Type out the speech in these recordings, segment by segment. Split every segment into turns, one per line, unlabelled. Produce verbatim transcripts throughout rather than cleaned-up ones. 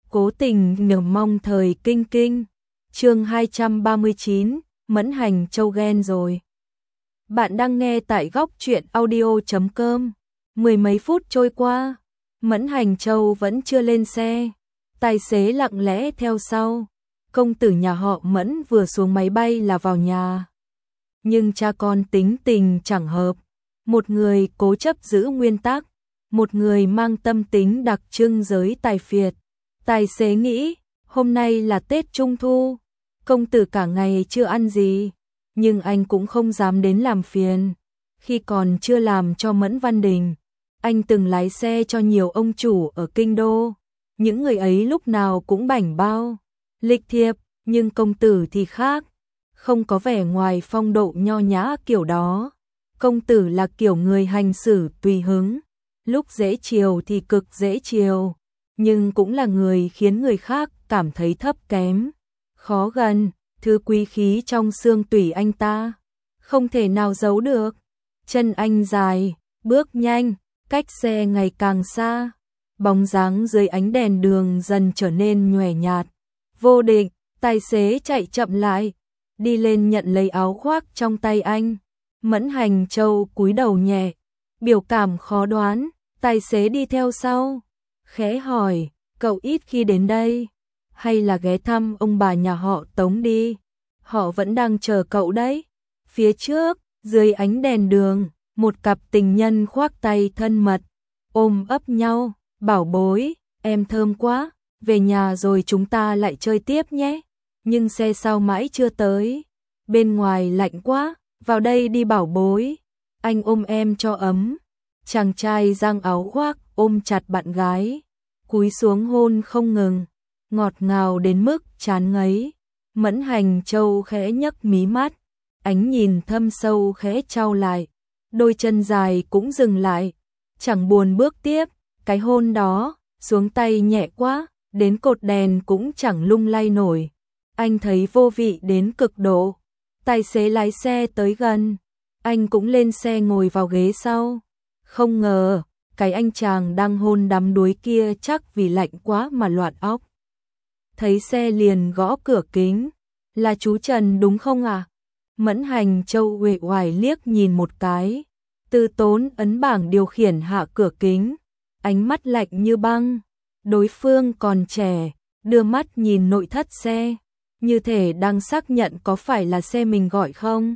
Cố tình nhờ mong thời kinh kinh. Chương hai trăm ba mươi chín, Mẫn Hành Châu ghen rồi. Bạn đang nghe tại góc truyện audio chấm com. Mười mấy phút trôi qua, Mẫn Hành Châu vẫn chưa lên xe. Tài xế lặng lẽ theo sau. Công tử nhà họ Mẫn vừa xuống máy bay là vào nhà. Nhưng cha con tính tình chẳng hợp. Một người cố chấp giữ nguyên tắc, một người mang tâm tính đặc trưng giới tài phiệt. Tài xế nghĩ, hôm nay là Tết Trung Thu, công tử cả ngày chưa ăn gì, nhưng anh cũng không dám đến làm phiền. Khi còn chưa làm cho Mẫn Văn Đình, anh từng lái xe cho nhiều ông chủ ở Kinh Đô. Những người ấy lúc nào cũng bảnh bao, lịch thiệp, nhưng công tử thì khác, không có vẻ ngoài phong độ nho nhã kiểu đó. Công tử là kiểu người hành xử tùy hứng, lúc dễ chiều thì cực dễ chiều, nhưng cũng là người khiến người khác cảm thấy thấp kém, khó gần. Thứ quý khí trong xương tủy anh ta, không thể nào giấu được. Chân anh dài, bước nhanh, cách xe ngày càng xa, bóng dáng dưới ánh đèn đường dần trở nên nhòe nhạt, vô định. Tài xế chạy chậm lại, đi lên nhận lấy áo khoác trong tay anh. Mẫn Hành Châu cúi đầu nhẹ, biểu cảm khó đoán. Tài xế đi theo sau, khẽ hỏi, cậu ít khi đến đây, hay là ghé thăm ông bà nhà họ Tống đi? Họ vẫn đang chờ cậu đấy. Phía trước, dưới ánh đèn đường, một cặp tình nhân khoác tay thân mật, ôm ấp nhau. Bảo bối, em thơm quá, về nhà rồi chúng ta lại chơi tiếp nhé. Nhưng xe sao mãi chưa tới, bên ngoài lạnh quá, vào đây đi bảo bối, anh ôm em cho ấm. Chàng trai giang áo khoác ôm chặt bạn gái, cúi xuống hôn không ngừng, ngọt ngào đến mức chán ngấy. Mẫn Hành Châu khẽ nhấc mí mắt, ánh nhìn thâm sâu khẽ trao lại, đôi chân dài cũng dừng lại, chẳng buồn bước tiếp. Cái hôn đó, xuống tay nhẹ quá, đến cột đèn cũng chẳng lung lay nổi. Anh thấy vô vị đến cực độ. Tài xế lái xe tới gần, anh cũng lên xe ngồi vào ghế sau. Không ngờ, cái anh chàng đang hôn đắm đuối kia chắc vì lạnh quá mà loạn óc. Thấy xe liền gõ cửa kính, là chú Trần đúng không à? Mẫn Hành Châu uể oải liếc nhìn một cái, từ tốn ấn bảng điều khiển hạ cửa kính, ánh mắt lạnh như băng. Đối phương còn trẻ, đưa mắt nhìn nội thất xe, như thể đang xác nhận có phải là xe mình gọi không.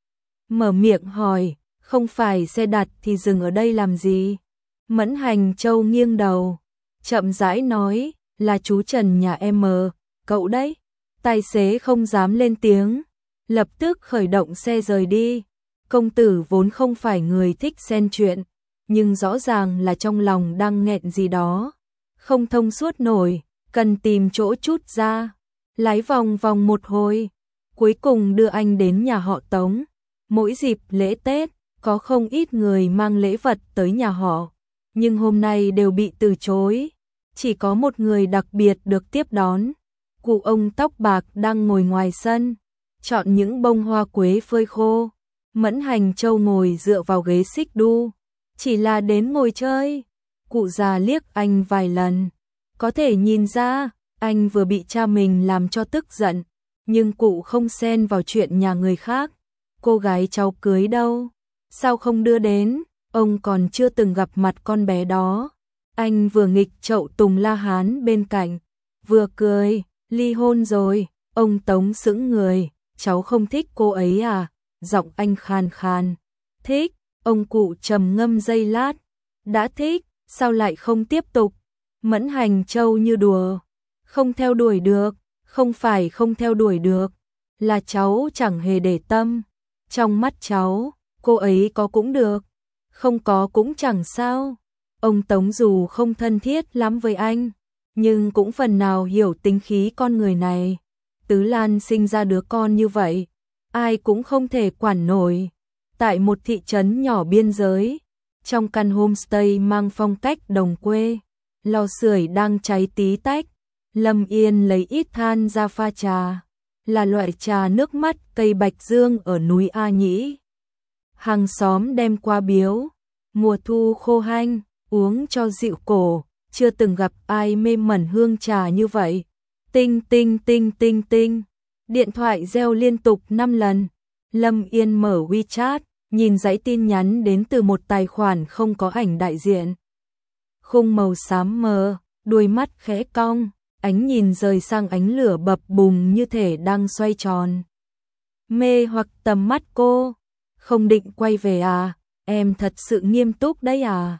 Mở miệng hỏi, không phải xe đặt thì dừng ở đây làm gì? Mẫn Hành Châu nghiêng đầu, chậm rãi nói, là chú Trần nhà em mờ, cậu đấy. Tài xế không dám lên tiếng, lập tức khởi động xe rời đi. Công tử vốn không phải người thích xen chuyện, nhưng rõ ràng là trong lòng đang nghẹn gì đó, không thông suốt nổi, cần tìm chỗ trút ra. Lái vòng vòng một hồi, cuối cùng đưa anh đến nhà họ Tống. Mỗi dịp lễ Tết, có không ít người mang lễ vật tới nhà họ, nhưng hôm nay đều bị từ chối. Chỉ có một người đặc biệt được tiếp đón. Cụ ông tóc bạc đang ngồi ngoài sân, chọn những bông hoa quế phơi khô. Mẫn Hành Châu ngồi dựa vào ghế xích đu, chỉ là đến ngồi chơi. Cụ già liếc anh vài lần, có thể nhìn ra anh vừa bị cha mình làm cho tức giận, nhưng cụ không xen vào chuyện nhà người khác. Cô gái cháu cưới đâu? Sao không đưa đến? Ông còn chưa từng gặp mặt con bé đó. Anh vừa nghịch chậu Tùng La Hán bên cạnh, vừa cười, ly hôn rồi. Ông Tống sững người, cháu không thích cô ấy à? Giọng anh khan khan. Thích. Ông cụ trầm ngâm giây lát, đã thích, sao lại không tiếp tục? Mẫn Hành Châu như đùa, không theo đuổi được, không phải không theo đuổi được, là cháu chẳng hề để tâm. Trong mắt cháu, cô ấy có cũng được, không có cũng chẳng sao. Ông Tống dù không thân thiết lắm với anh, nhưng cũng phần nào hiểu tính khí con người này. Tứ Lan sinh ra đứa con như vậy, ai cũng không thể quản nổi. Tại một thị trấn nhỏ biên giới, trong căn homestay mang phong cách đồng quê, lò sưởi đang cháy tí tách. Lâm Yên lấy ít than ra pha trà, là loại trà nước mắt cây bạch dương ở núi A Nhĩ. Hàng xóm đem qua biếu, mùa thu khô hanh, uống cho dịu cổ. chưa từng gặp ai mê mẩn hương trà như vậy. Tinh tinh tinh tinh tinh. Điện thoại reo liên tục năm lần. Lâm Yên mở WeChat, nhìn dãy tin nhắn đến từ một tài khoản không có ảnh đại diện. Khung màu xám mờ, đuôi mắt khẽ cong, ánh nhìn rời sang ánh lửa bập bùng như thể đang xoay tròn. Mê hoặc tầm mắt cô. Không định quay về à? Em thật sự nghiêm túc đấy à?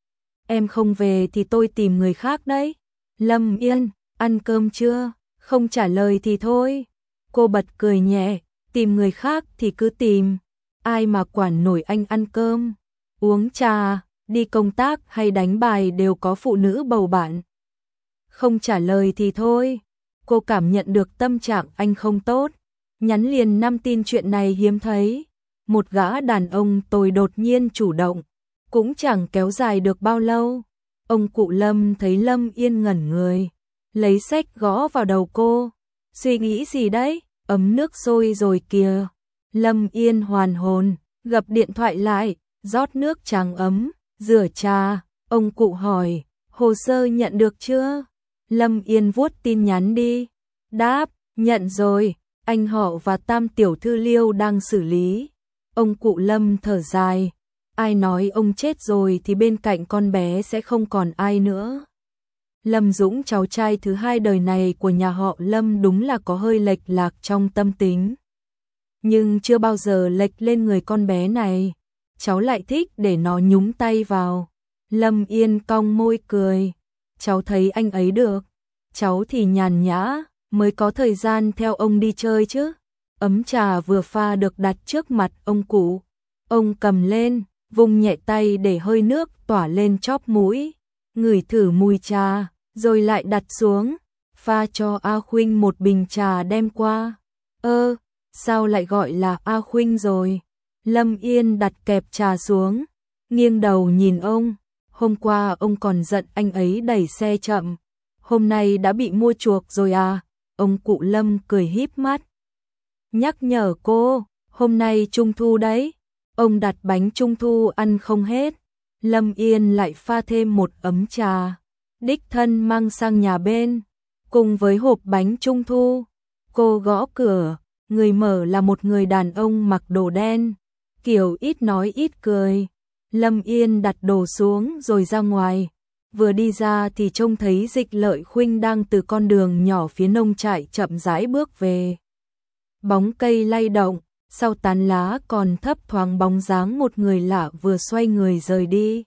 Em không về thì tôi tìm người khác đấy. Lâm Yên, ăn cơm chưa? Không trả lời thì thôi. Cô bật cười nhẹ, tìm người khác thì cứ tìm. Ai mà quản nổi anh ăn cơm, uống trà, đi công tác hay đánh bài đều có phụ nữ bầu bạn. Không trả lời thì thôi. Cô cảm nhận được tâm trạng anh không tốt. Nhắn liền năm tin chuyện này hiếm thấy. Một gã đàn ông tồi đột nhiên chủ động, cũng chẳng kéo dài được bao lâu. Ông cụ Lâm thấy Lâm Yên ngẩn người, lấy xách gõ vào đầu cô. Suy nghĩ gì đấy? Ấm nước sôi rồi kìa. Lâm Yên hoàn hồn, gập điện thoại lại, rót nước trắng ấm, rửa trà. Ông cụ hỏi, hồ sơ nhận được chưa? Lâm Yên vuốt tin nhắn đi. Đáp, nhận rồi, anh họ và Tam tiểu thư Liêu đang xử lý. Ông cụ Lâm thở dài, ai nói ông chết rồi thì bên cạnh con bé sẽ không còn ai nữa. Lâm Dũng, cháu trai thứ hai đời này của nhà họ Lâm, đúng là có hơi lệch lạc trong tâm tính. Nhưng chưa bao giờ lệch lên người con bé này. Cháu lại thích để nó nhúng tay vào. Lâm Yên cong môi cười. Cháu thấy anh ấy được. Cháu thì nhàn nhã, mới có thời gian theo ông đi chơi chứ. Ấm trà vừa pha được đặt trước mặt ông cụ. Ông cầm lên, vung nhẹ tay để hơi nước tỏa lên chóp mũi. Ngửi thử mùi trà, rồi lại đặt xuống. Pha cho A Khuynh một bình trà đem qua. Ơ, sao lại gọi là A Khuynh rồi? Lâm Yên đặt kẹp trà xuống, nghiêng đầu nhìn ông. Hôm qua ông còn giận anh ấy đẩy xe chậm. Hôm nay đã bị mua chuộc rồi à? Ông cụ Lâm cười híp mắt, nhắc nhở cô, hôm nay Trung thu đấy. Ông đặt bánh Trung thu ăn không hết. Lâm Yên lại pha thêm một ấm trà, đích thân mang sang nhà bên, cùng với hộp bánh Trung thu. Cô gõ cửa, người mở là một người đàn ông mặc đồ đen, kiểu ít nói ít cười. Lâm Yên đặt đồ xuống rồi ra ngoài. Vừa đi ra thì trông thấy Dịch Lợi Khuynh đang từ con đường nhỏ phía nông trại chậm rãi bước về. Bóng cây lay động, sau tán lá còn thấp thoáng bóng dáng một người lạ vừa xoay người rời đi.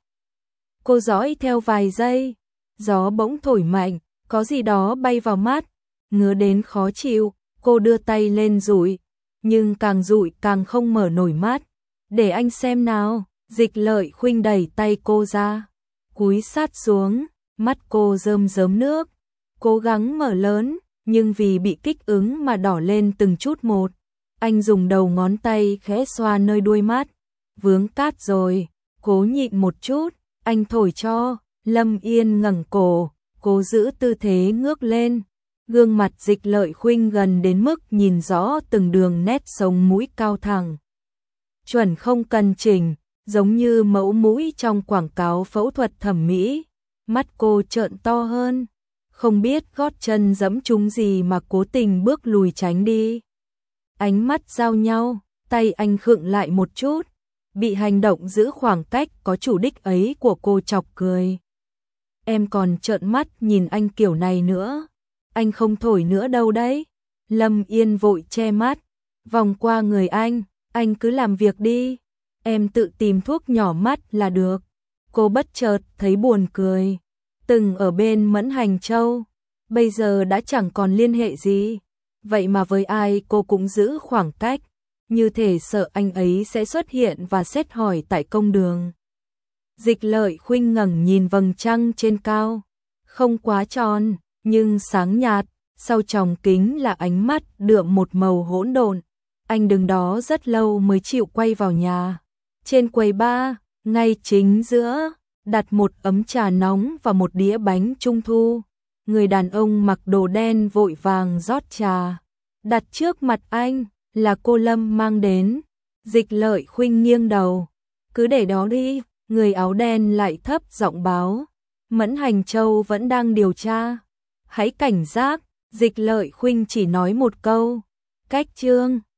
Cô dõi theo vài giây, gió bỗng thổi mạnh, có gì đó bay vào mắt, ngứa đến khó chịu. Cô đưa tay lên dụi, nhưng càng dụi càng không mở nổi mắt. Để anh xem nào. Dịch Lợi Khuynh đẩy tay cô ra, cúi sát xuống, mắt cô rơm rớm nước, cố gắng mở lớn, nhưng vì bị kích ứng mà đỏ lên từng chút một. Anh dùng đầu ngón tay khẽ xoa nơi đuôi mắt, vướng cát rồi, cố nhịn một chút, anh thổi cho. Lâm Yên ngẩng cổ, cố giữ tư thế ngước lên. Gương mặt Dịch Lợi Khuynh gần đến mức nhìn rõ từng đường nét sống mũi cao thẳng, chuẩn không cần chỉnh, giống như mẫu mũi trong quảng cáo phẫu thuật thẩm mỹ. Mắt cô trợn to hơn, không biết gót chân dẫm trúng gì mà cố tình bước lùi tránh đi. Ánh mắt giao nhau, tay anh khựng lại một chút, bị hành động giữ khoảng cách có chủ đích ấy của cô chọc cười. Em còn trợn mắt nhìn anh kiểu này nữa. Anh không thổi nữa đâu đấy. Lâm Yên vội che mắt, vòng qua người anh, anh cứ làm việc đi. Em tự tìm thuốc nhỏ mắt là được. Cô bất chợt thấy buồn cười. Từng ở bên Mẫn Hành Châu, bây giờ đã chẳng còn liên hệ gì. Vậy mà với ai cô cũng giữ khoảng cách, như thể sợ anh ấy sẽ xuất hiện và xét hỏi tại công đường. Dịch Lợi Khuynh ngẩng nhìn vầng trăng trên cao, không quá tròn, nhưng sáng nhạt, sau tròng kính là ánh mắt đượm một màu hỗn độn. Anh đứng đó rất lâu mới chịu quay vào nhà. Trên quầy bar, ngay chính giữa, đặt một ấm trà nóng và một đĩa bánh trung thu. Người đàn ông mặc đồ đen vội vàng rót trà, đặt trước mặt anh, là cô Lâm mang đến. Dịch Lợi Khuynh nghiêng đầu, cứ để đó đi. Người áo đen lại thấp giọng báo, Mẫn Hành Châu vẫn đang điều tra. Hãy cảnh giác, Dịch Lợi Khuynh chỉ nói một câu. Cách chương